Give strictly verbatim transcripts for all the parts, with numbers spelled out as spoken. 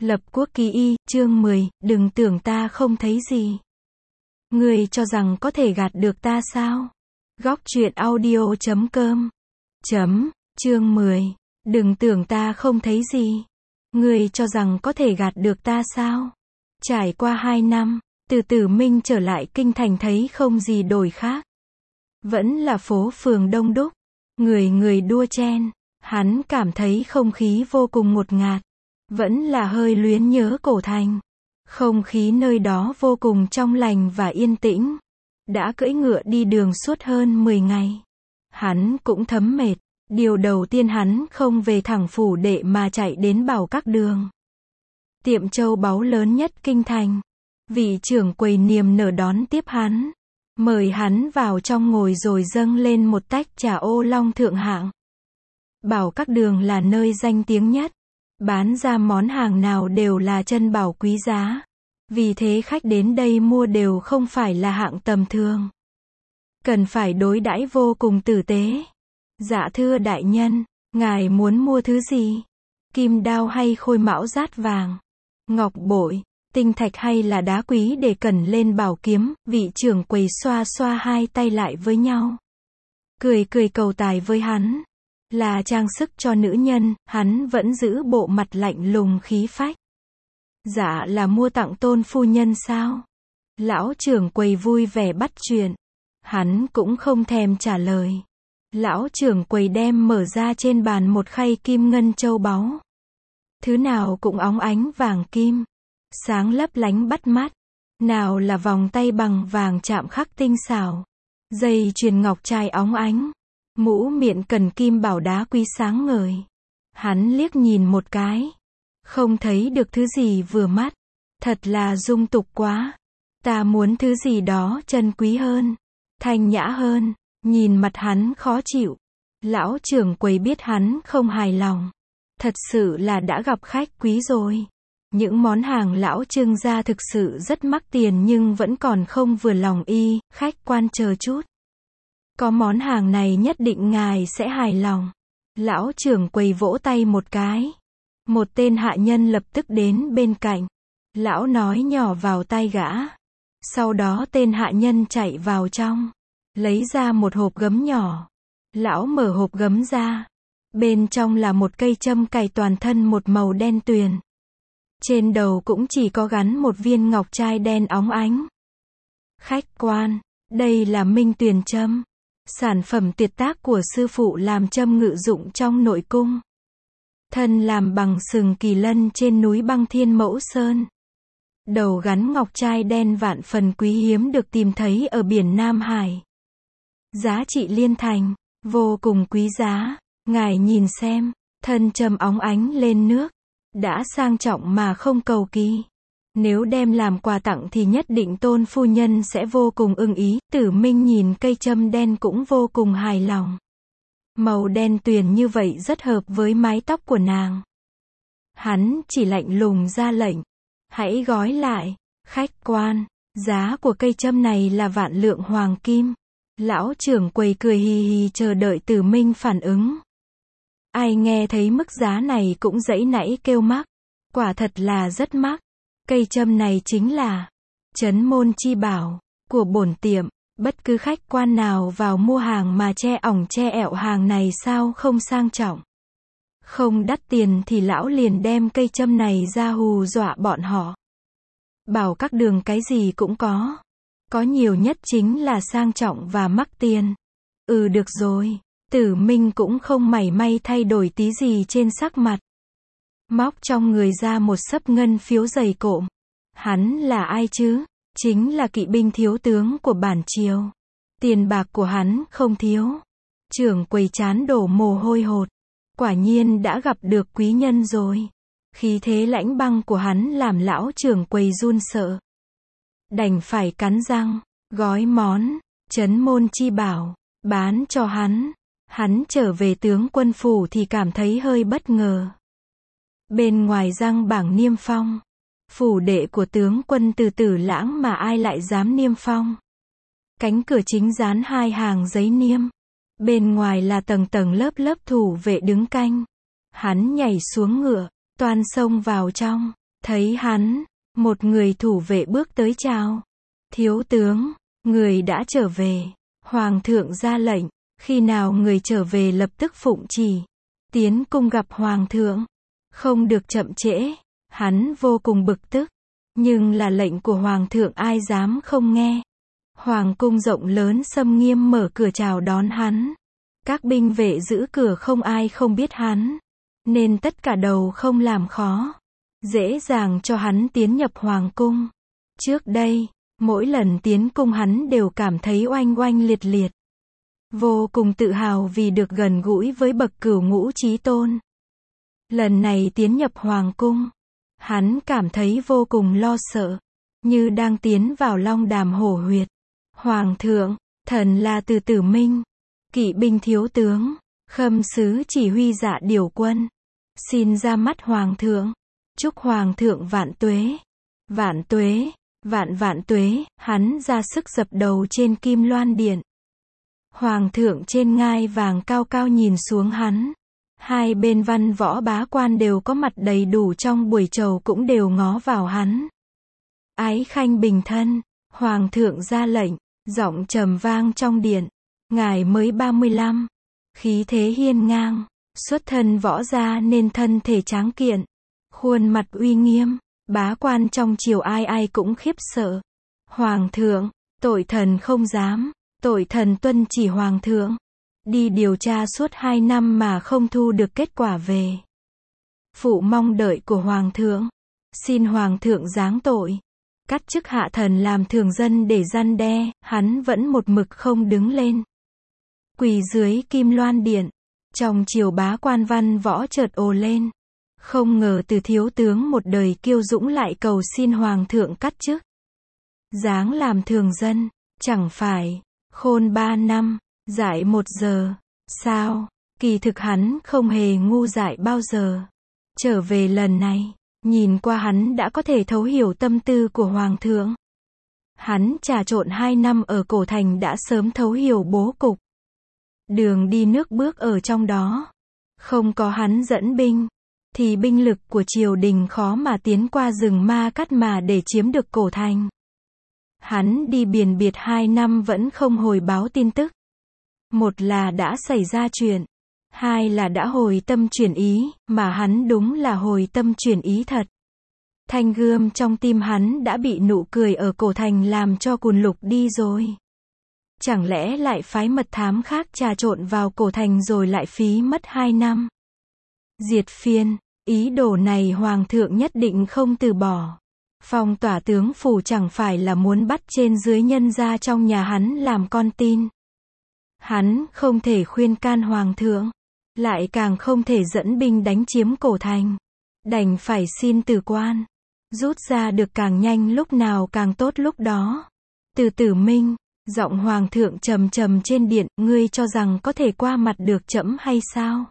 Lập Quốc Ký Y, chương mười, đừng tưởng ta không thấy gì. Ngươi cho rằng có thể gạt được ta sao? Góc truyện audio chấm com chấm, chương mười, đừng tưởng ta không thấy gì. Ngươi cho rằng có thể gạt được ta sao? Trải qua hai năm, từ Tử Minh trở lại kinh thành thấy không gì đổi khác. Vẫn là phố phường đông đúc, người người đua chen, hắn cảm thấy không khí vô cùng ngột ngạt. Vẫn là hơi luyến nhớ cổ thành. Không khí nơi đó vô cùng trong lành và yên tĩnh. Đã cưỡi ngựa đi đường suốt hơn mười ngày. Hắn cũng thấm mệt. Điều đầu tiên hắn không về thẳng phủ đệ mà chạy đến Bảo Các Đường. Tiệm châu báu lớn nhất kinh thành. Vị trưởng quầy niềm nở đón tiếp hắn. Mời hắn vào trong ngồi rồi dâng lên một tách trà ô long thượng hạng. Bảo Các Đường là nơi danh tiếng nhất. Bán ra món hàng nào đều là chân bảo quý giá. Vì thế khách đến đây mua đều không phải là hạng tầm thường. Cần phải đối đãi vô cùng tử tế. Dạ thưa đại nhân, ngài muốn mua thứ gì? Kim đao hay khôi mão rát vàng? Ngọc bội, tinh thạch hay là đá quý để cần lên bảo kiếm? Vị trưởng quầy xoa xoa hai tay lại với nhau. Cười cười cầu tài với hắn. Là trang sức cho nữ nhân, hắn vẫn giữ bộ mặt lạnh lùng khí phách. Dạ là mua tặng tôn phu nhân sao? Lão trưởng quầy vui vẻ bắt chuyện. Hắn cũng không thèm trả lời. Lão trưởng quầy đem mở ra trên bàn một khay kim ngân châu báu. Thứ nào cũng óng ánh vàng kim. Sáng lấp lánh bắt mắt. Nào là vòng tay bằng vàng chạm khắc tinh xảo. Dây chuyền ngọc trai óng ánh. Mũ miệng cần kim bảo đá quý sáng ngời. Hắn liếc nhìn một cái. Không thấy được thứ gì vừa mắt. Thật là dung tục quá. Ta muốn thứ gì đó chân quý hơn. Thanh nhã hơn. Nhìn mặt hắn khó chịu. Lão trưởng quầy biết hắn không hài lòng. Thật sự là đã gặp khách quý rồi. Những món hàng lão trưng ra thực sự rất mắc tiền nhưng vẫn còn không vừa lòng y. Khách quan chờ chút. Có món hàng này nhất định ngài sẽ hài lòng. Lão trưởng quầy vỗ tay một cái. Một tên hạ nhân lập tức đến bên cạnh. Lão nói nhỏ vào tai gã. Sau đó tên hạ nhân chạy vào trong. Lấy ra một hộp gấm nhỏ. Lão mở hộp gấm ra. Bên trong là một cây châm cài toàn thân một màu đen tuyền. Trên đầu cũng chỉ có gắn một viên ngọc trai đen óng ánh. Khách quan, đây là minh tuyền châm. Sản phẩm tuyệt tác của sư phụ làm châm ngự dụng trong nội cung. Thân làm bằng sừng kỳ lân trên núi Băng Thiên Mẫu Sơn. Đầu gắn ngọc trai đen vạn phần quý hiếm được tìm thấy ở biển Nam Hải. Giá trị liên thành, vô cùng quý giá. Ngài nhìn xem, thân châm óng ánh lên nước. Đã sang trọng mà không cầu kỳ. Nếu đem làm quà tặng thì nhất định tôn phu nhân sẽ vô cùng ưng ý. Tử Minh nhìn cây châm đen cũng vô cùng hài lòng. Màu đen tuyền như vậy rất hợp với mái tóc của nàng. Hắn chỉ lạnh lùng ra lệnh. Hãy gói lại. Khách quan, giá của cây châm này là vạn lượng hoàng kim. Lão trưởng quầy cười hì hì chờ đợi Tử Minh phản ứng. Ai nghe thấy mức giá này cũng giãy nảy kêu mắc. Quả thật là rất mắc. Cây châm này chính là trấn môn chi bảo của bổn tiệm. Bất cứ khách quan nào vào mua hàng mà che ỏng che ẹo hàng này sao không sang trọng. Không đắt tiền thì lão liền đem cây châm này ra hù dọa bọn họ. Bảo Các Đường cái gì cũng có. Có nhiều nhất chính là sang trọng và mắc tiền. Ừ được rồi. Tử Minh cũng không mảy may thay đổi tí gì trên sắc mặt. Móc trong người ra một xấp ngân phiếu dày cộm. Hắn là ai chứ? Chính là kỵ binh thiếu tướng của bản triều. Tiền bạc của hắn không thiếu. Trưởng quầy chán đổ mồ hôi hột. Quả nhiên đã gặp được quý nhân rồi. Khí thế lãnh băng của hắn làm lão trưởng quầy run sợ. Đành phải cắn răng, gói món, trấn môn chi bảo, bán cho hắn. Hắn trở về tướng quân phủ thì cảm thấy hơi bất ngờ. Bên ngoài răng bảng niêm phong. Phủ đệ của tướng quân Từ Tử Lãng mà ai lại dám niêm phong. Cánh cửa chính dán hai hàng giấy niêm. Bên ngoài là tầng tầng lớp lớp thủ vệ đứng canh. Hắn nhảy xuống ngựa, toan xông vào trong. Thấy hắn, một người thủ vệ bước tới chào. Thiếu tướng, người đã trở về. Hoàng thượng ra lệnh, khi nào người trở về lập tức phụng chỉ. Tiến cung gặp hoàng thượng. Không được chậm trễ. Hắn vô cùng bực tức. Nhưng là lệnh của hoàng thượng ai dám không nghe. Hoàng cung rộng lớn xâm nghiêm mở cửa chào đón hắn. Các binh vệ giữ cửa không ai không biết hắn. Nên tất cả đầu không làm khó. Dễ dàng cho hắn tiến nhập hoàng cung. Trước đây, mỗi lần tiến cung hắn đều cảm thấy oanh oanh liệt liệt. Vô cùng tự hào vì được gần gũi với bậc cửu ngũ chí tôn. Lần này tiến nhập hoàng cung, hắn cảm thấy vô cùng lo sợ. Như đang tiến vào long đàm hổ huyệt. Hoàng thượng, thần là Từ Tử Minh. Kỵ binh thiếu tướng, khâm sứ chỉ huy dạ điều quân. Xin ra mắt hoàng thượng. Chúc hoàng thượng vạn tuế. Vạn tuế, vạn vạn tuế, hắn ra sức dập đầu trên kim loan điện. Hoàng thượng trên ngai vàng cao cao nhìn xuống hắn. Hai bên văn võ bá quan đều có mặt đầy đủ trong buổi chầu cũng đều ngó vào hắn. Ái khanh bình thân, hoàng thượng ra lệnh, giọng trầm vang trong điện. Ngài mới ba mươi lăm, khí thế hiên ngang, xuất thân võ gia nên thân thể tráng kiện, khuôn mặt uy nghiêm, bá quan trong triều ai ai cũng khiếp sợ. Hoàng thượng, tội thần không dám, tội thần tuân chỉ hoàng thượng. Đi điều tra suốt hai năm mà không thu được kết quả về. Phụ mong đợi của hoàng thượng, xin hoàng thượng giáng tội. Cắt chức hạ thần làm thường dân để răn đe, hắn vẫn một mực không đứng lên. Quỳ dưới kim loan điện, trong triều bá quan văn võ chợt ồ lên. Không ngờ từ thiếu tướng một đời kiêu dũng lại cầu xin hoàng thượng cắt chức. Giáng làm thường dân, chẳng phải, khôn ba năm, dại một giờ, sao, kỳ thực hắn không hề ngu dại bao giờ. Trở về lần này, nhìn qua hắn đã có thể thấu hiểu tâm tư của hoàng thượng. Hắn trà trộn hai năm ở cổ thành đã sớm thấu hiểu bố cục. Đường đi nước bước ở trong đó. Không có hắn dẫn binh, thì binh lực của triều đình khó mà tiến qua rừng Ma Cắt mà để chiếm được cổ thành. Hắn đi biển biệt hai năm vẫn không hồi báo tin tức. Một là đã xảy ra chuyện, hai là đã hồi tâm chuyển ý, mà hắn đúng là hồi tâm chuyển ý thật. Thanh gươm trong tim hắn đã bị nụ cười ở cổ thành làm cho cùn lục đi rồi. Chẳng lẽ lại phái mật thám khác trà trộn vào cổ thành rồi lại phí mất hai năm. Diệt phiên, ý đồ này hoàng thượng nhất định không từ bỏ. Phong tỏa tướng phủ chẳng phải là muốn bắt trên dưới nhân ra trong nhà hắn làm con tin. Hắn không thể khuyên can hoàng thượng, lại càng không thể dẫn binh đánh chiếm cổ thành. Đành phải xin từ quan, rút ra được càng nhanh lúc nào càng tốt lúc đó. Từ Tử Minh, giọng hoàng thượng trầm trầm trên điện, ngươi cho rằng có thể qua mặt được trẫm hay sao?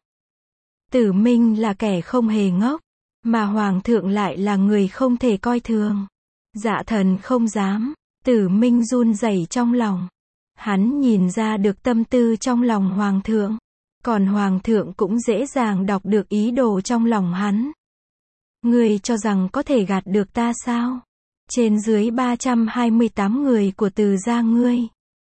Tử Minh là kẻ không hề ngốc, mà hoàng thượng lại là người không thể coi thường. Dạ thần không dám. Tử Minh run rẩy trong lòng. Hắn nhìn ra được tâm tư trong lòng hoàng thượng, còn hoàng thượng cũng dễ dàng đọc được ý đồ trong lòng hắn. Ngươi cho rằng có thể gạt được ta sao? Trên dưới ba trăm hai mươi tám người của Từ gia ngươi,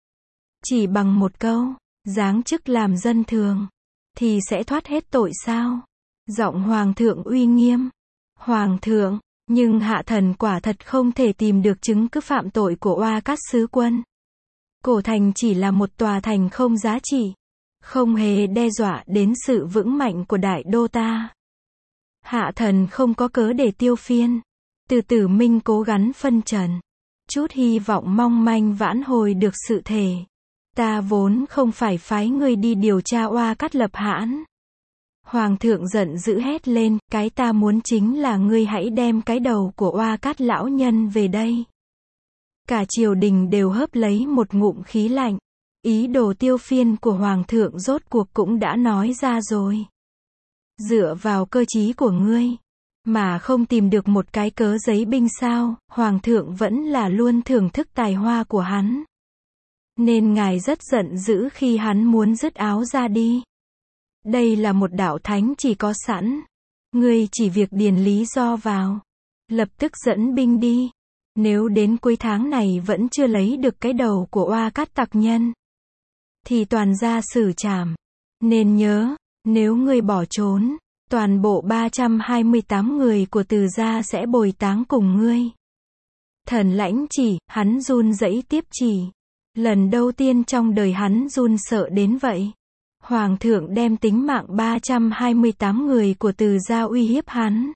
chỉ bằng một câu, giáng chức làm dân thường, thì sẽ thoát hết tội sao? Giọng hoàng thượng uy nghiêm. Hoàng thượng, nhưng hạ thần quả thật không thể tìm được chứng cứ phạm tội của Oa Cát sứ quân. Cổ thành chỉ là một tòa thành không giá trị, không hề đe dọa đến sự vững mạnh của đại đô ta. Hạ thần không có cớ để tiêu phiên. Từ Tử Minh cố gắng phân trần, chút hy vọng mong manh vãn hồi được sự thể. Ta vốn không phải phái ngươi đi điều tra Oa Cát lập hãn. Hoàng thượng giận dữ hét lên, cái ta muốn chính là ngươi hãy đem cái đầu của Oa Cát lão nhân về đây. Cả triều đình đều hớp lấy một ngụm khí lạnh. Ý đồ tiêu phiên của hoàng thượng rốt cuộc cũng đã nói ra rồi. Dựa vào cơ trí của ngươi, mà không tìm được một cái cớ giấy binh sao? Hoàng thượng vẫn là luôn thưởng thức tài hoa của hắn. Nên ngài rất giận dữ khi hắn muốn dứt áo ra đi. Đây là một đạo thánh chỉ có sẵn. Ngươi chỉ việc điền lý do vào, lập tức dẫn binh đi. Nếu đến cuối tháng này vẫn chưa lấy được cái đầu của Oa Cát tặc nhân, thì toàn gia xử trảm. Nên nhớ, nếu ngươi bỏ trốn, toàn bộ ba trăm hai mươi tám người của Từ gia sẽ bồi táng cùng ngươi. Thần lãnh chỉ, hắn run rẩy tiếp chỉ. Lần đầu tiên trong đời hắn run sợ đến vậy. Hoàng thượng đem tính mạng ba trăm hai mươi tám người của Từ gia uy hiếp hắn.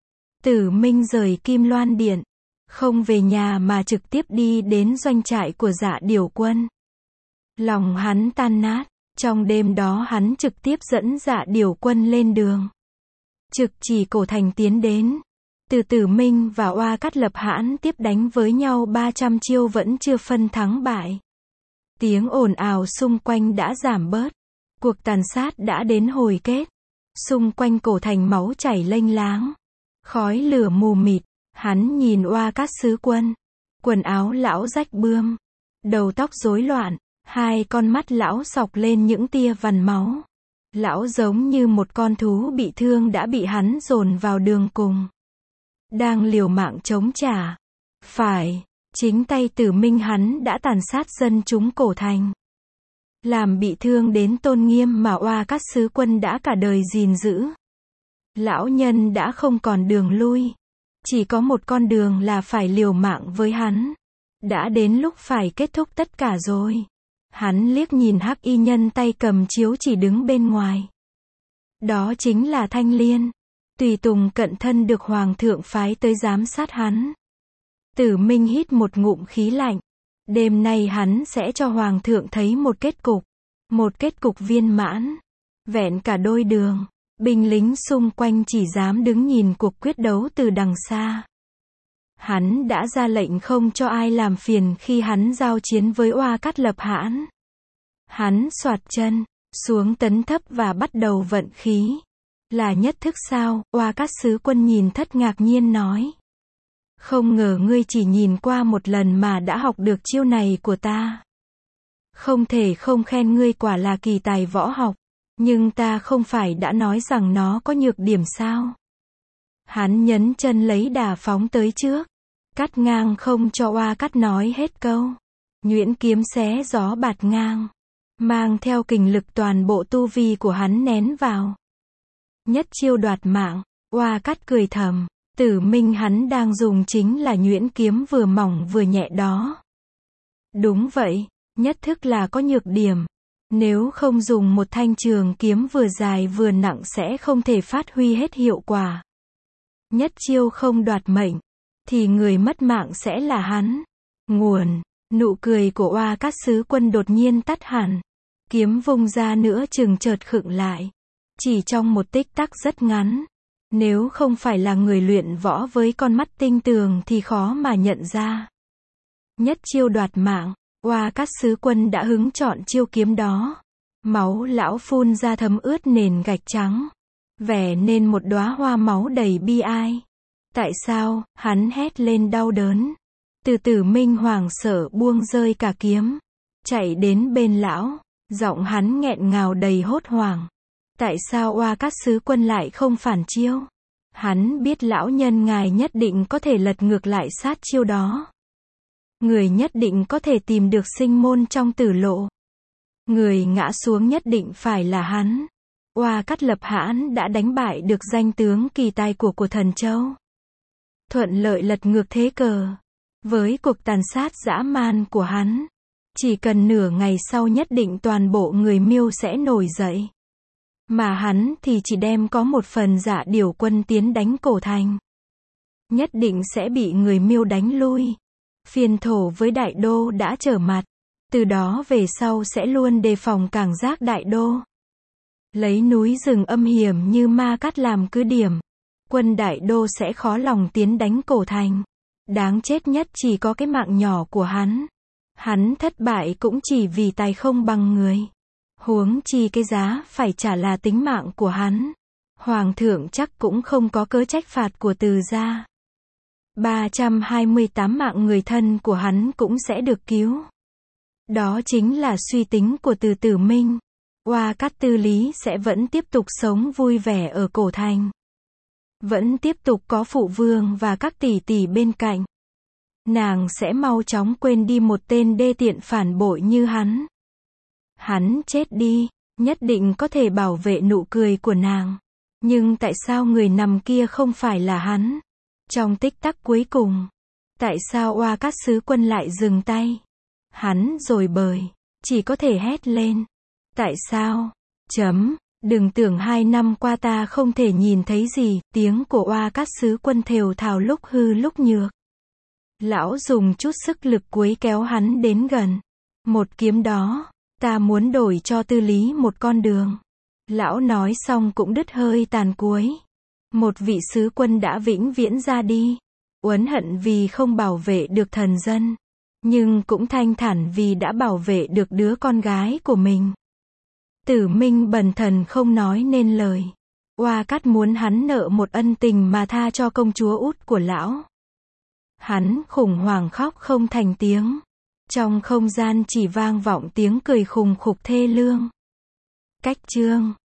Tử Minh rời Kim Loan Điện, không về nhà mà trực tiếp đi đến doanh trại của Dạ Điểu Quân. Lòng hắn tan nát, trong đêm đó hắn trực tiếp dẫn Dạ Điểu Quân lên đường. Trực chỉ cổ thành tiến đến. Từ Tử Minh và Oa Cát Lập Hãn tiếp đánh với nhau ba trăm chiêu vẫn chưa phân thắng bại. Tiếng ồn ào xung quanh đã giảm bớt. Cuộc tàn sát đã đến hồi kết. Xung quanh cổ thành máu chảy lênh láng. Khói lửa mù mịt. Hắn nhìn Oa Cát sứ quân. Quần áo lão rách bươm. Đầu tóc rối loạn. Hai con mắt lão sọc lên những tia vằn máu. Lão giống như một con thú bị thương đã bị hắn dồn vào đường cùng. Đang liều mạng chống trả. Phải, chính tay Tử Minh hắn đã tàn sát dân chúng cổ thành. Làm bị thương đến tôn nghiêm mà Oa Cát sứ quân đã cả đời gìn giữ. Lão nhân đã không còn đường lui. Chỉ có một con đường là phải liều mạng với hắn. Đã đến lúc phải kết thúc tất cả rồi. Hắn liếc nhìn hắc y nhân tay cầm chiếu chỉ đứng bên ngoài. Đó chính là Thanh Liên. Tùy tùng cận thân được Hoàng thượng phái tới giám sát hắn. Tử Minh hít một ngụm khí lạnh. Đêm nay hắn sẽ cho Hoàng thượng thấy một kết cục. Một kết cục viên mãn. Vẹn cả đôi đường. Binh lính xung quanh chỉ dám đứng nhìn cuộc quyết đấu từ đằng xa. Hắn đã ra lệnh không cho ai làm phiền khi hắn giao chiến với Oa Cát Lập Hãn. Hắn xoạt chân xuống tấn thấp và bắt đầu vận khí. Là nhất thức sao? Oa Cát sứ quân nhìn thất ngạc nhiên nói. Không ngờ ngươi chỉ nhìn qua một lần mà đã học được chiêu này của ta. Không thể không khen ngươi quả là kỳ tài võ học. Nhưng ta không phải đã nói rằng nó có nhược điểm sao? Hắn nhấn chân lấy đà phóng tới trước. Cắt ngang không cho Oa Cát nói hết câu. Nhuyễn kiếm xé gió bạt ngang. Mang theo kình lực toàn bộ tu vi của hắn nén vào. Nhất chiêu đoạt mạng. Oa Cát cười thầm. Tử Minh hắn đang dùng chính là nhuyễn kiếm vừa mỏng vừa nhẹ đó. Đúng vậy. Nhất thức là có nhược điểm. Nếu không dùng một thanh trường kiếm vừa dài vừa nặng sẽ không thể phát huy hết hiệu quả. Nhất chiêu không đoạt mệnh. Thì người mất mạng sẽ là hắn. Nguồn. Nụ cười của Oa Cát sứ quân đột nhiên tắt hẳn. Kiếm vung ra nữa chừng chợt khựng lại. Chỉ trong một tích tắc rất ngắn. Nếu không phải là người luyện võ với con mắt tinh tường thì khó mà nhận ra. Nhất chiêu đoạt mạng. Oa Cát sứ quân đã hứng chọn chiêu kiếm đó. Máu lão phun ra thấm ướt nền gạch trắng. Vẽ nên một đóa hoa máu đầy bi ai. Tại sao? Hắn hét lên đau đớn. Từ Tử Minh hoảng sợ buông rơi cả kiếm. Chạy đến bên lão. Giọng hắn nghẹn ngào đầy hốt hoảng. Tại sao Oa Cát sứ quân lại không phản chiêu? Hắn biết lão nhân ngài nhất định có thể lật ngược lại sát chiêu đó. Người nhất định có thể tìm được sinh môn trong tử lộ. Người ngã xuống nhất định phải là hắn. Oa Cát Lập Hãn đã đánh bại được danh tướng kỳ tài của của Thần Châu. Thuận lợi lật ngược thế cờ. Với cuộc tàn sát dã man của hắn, chỉ cần nửa ngày sau nhất định toàn bộ người Miêu sẽ nổi dậy. Mà hắn thì chỉ đem có một phần Dạ Điểu Quân tiến đánh cổ thành. Nhất định sẽ bị người Miêu đánh lui. Phiên thổ với Đại Đô đã trở mặt. Từ đó về sau sẽ luôn đề phòng cảng giác Đại Đô. Lấy núi rừng âm hiểm như Ma Cát làm cứ điểm. Quân Đại Đô sẽ khó lòng tiến đánh cổ thành. Đáng chết nhất chỉ có cái mạng nhỏ của hắn. Hắn thất bại cũng chỉ vì tài không bằng người. Huống chi cái giá phải trả là tính mạng của hắn. Hoàng thượng chắc cũng không có cớ trách phạt của Từ gia. ba trăm hai mươi tám mạng người thân của hắn cũng sẽ được cứu. Đó chính là suy tính của Từ Tử Minh. Oa Cát Tư Lý sẽ vẫn tiếp tục sống vui vẻ ở cổ thành. vẫn tiếp tục có phụ vương và các tỷ tỷ bên cạnh, nàng sẽ mau chóng quên đi một tên đê tiện phản bội như hắn. Hắn chết đi, nhất định có thể bảo vệ nụ cười của nàng. Nhưng tại sao người nằm kia không phải là hắn? Trong tích tắc cuối cùng, tại sao Oa Cát sứ quân lại dừng tay? Hắn rồi bời, chỉ có thể hét lên. Tại sao? Chấm, đừng tưởng hai năm qua ta không thể nhìn thấy gì, tiếng của Oa Cát sứ quân thều thào lúc hư lúc nhược. Lão dùng chút sức lực cuối kéo hắn đến gần. Một kiếm đó, ta muốn đổi cho Tư Lý một con đường. Lão nói xong cũng đứt hơi tàn cuối. Một vị sứ quân đã vĩnh viễn ra đi, uất hận vì không bảo vệ được thần dân, nhưng cũng thanh thản vì đã bảo vệ được đứa con gái của mình. Tử Minh bần thần không nói nên lời. Oa Cát muốn hắn nợ một ân tình mà tha cho công chúa út của lão. Hắn khủng hoảng khóc không thành tiếng. Trong không gian chỉ vang vọng tiếng cười khùng khục thê lương. Cách chương